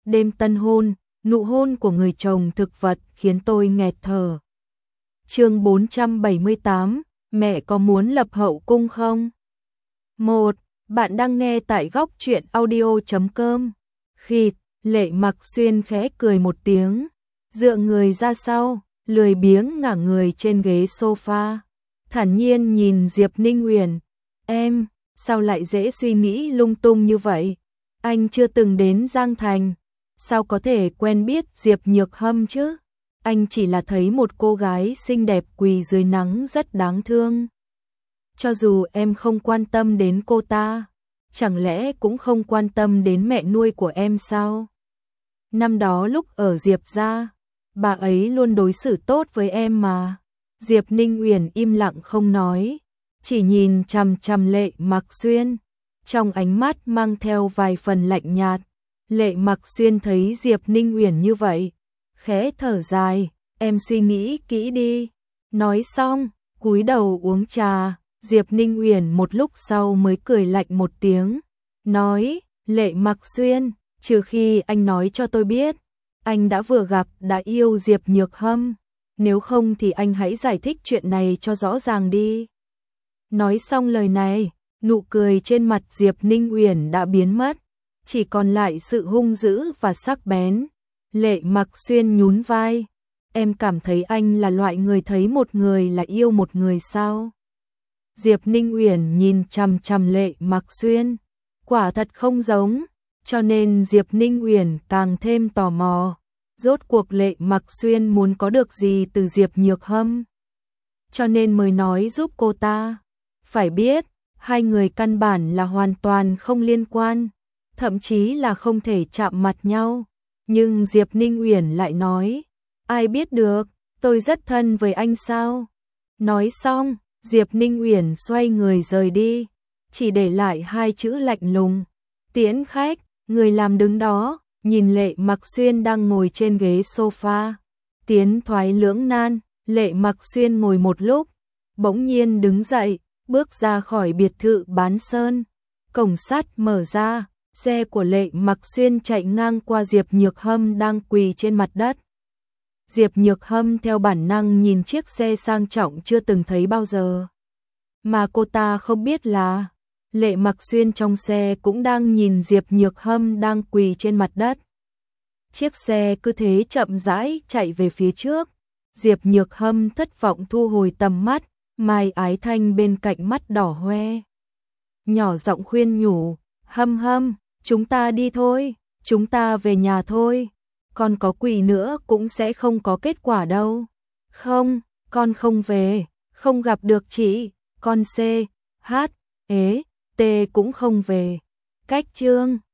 đêm tân hôn, nụ hôn của người chồng thực vật khiến tôi nghẹt thở. Chương 478, mẹ có muốn lập hậu cung không? 1. Bạn đang nghe tại góc truyện audio.com. Khịt, Lệ Mặc Xuyên khẽ cười một tiếng, dựa người ra sau, lười biếng ngả người trên ghế sofa, thản nhiên nhìn Diệp Ninh Uyển. Em, sao lại dễ suy nghĩ lung tung như vậy? Anh chưa từng đến Giang Thành, sao có thể quen biết Diệp Nhược Hâm chứ? Anh chỉ là thấy một cô gái xinh đẹp quỳ dưới nắng rất đáng thương. Cho dù em không quan tâm đến cô ta, chẳng lẽ cũng không quan tâm đến mẹ nuôi của em sao? Năm đó lúc ở Diệp gia, bà ấy luôn đối xử tốt với em mà. Diệp Ninh Uyển im lặng không nói, chỉ nhìn chằm chằm Lệ Mặc Xuyên, trong ánh mắt mang theo vài phần lạnh nhạt. Lệ Mặc Xuyên thấy Diệp Ninh Uyển như vậy, khẽ thở dài, em suy nghĩ kỹ đi. Nói xong, cúi đầu uống trà. Diệp Ninh Uyển một lúc sau mới cười lạnh một tiếng, nói, Lệ Mặc Xuyên, trừ khi anh nói cho tôi biết, anh đã vừa gặp đã yêu Diệp Nhược Hâm, nếu không thì anh hãy giải thích chuyện này cho rõ ràng đi. Nói xong lời này, nụ cười trên mặt Diệp Ninh Uyển đã biến mất, chỉ còn lại sự hung dữ và sắc bén. Lệ Mặc Xuyên nhún vai, em cảm thấy anh là loại người thấy một người là yêu một người sao? Diệp Ninh Uyển nhìn chằm chằm Lệ Mặc Xuyên, quả thật không giống, cho nên Diệp Ninh Uyển càng thêm tò mò, rốt cuộc Lệ Mặc Xuyên muốn có được gì từ Diệp Nhược Hâm, cho nên mới nói giúp cô ta. Phải biết, hai người căn bản là hoàn toàn không liên quan, thậm chí là không thể chạm mặt nhau, nhưng Diệp Ninh Uyển lại nói, ai biết được, tôi rất thân với anh sao? Nói xong, Diệp Ninh Uyển xoay người rời đi, chỉ để lại hai chữ lạnh lùng, tiễn khách. Người làm đứng đó, nhìn Lệ Mặc Xuyên đang ngồi trên ghế sofa, tiến thoái lưỡng nan. Lệ Mặc Xuyên ngồi một lúc, bỗng nhiên đứng dậy, bước ra khỏi biệt thự bán sơn. Cổng sắt mở ra, xe của Lệ Mặc Xuyên chạy ngang qua Diệp Nhược Hâm đang quỳ trên mặt đất. Diệp Nhược Hâm theo bản năng nhìn chiếc xe sang trọng chưa từng thấy bao giờ. Mà cô ta không biết là Lệ Mặc Xuyên trong xe cũng đang nhìn Diệp Nhược Hâm đang quỳ trên mặt đất. Chiếc xe cứ thế chậm rãi chạy về phía trước. Diệp Nhược Hâm thất vọng thu hồi tầm mắt, Mai Ái Thanh bên cạnh mắt đỏ hoe, nhỏ giọng khuyên nhủ, Hâm Hâm, chúng ta đi thôi, chúng ta về nhà thôi. Con có quỳ nữa cũng sẽ không có kết quả đâu. Không, con không về, không gặp được chị, con C, H, T cũng không về. Cách chương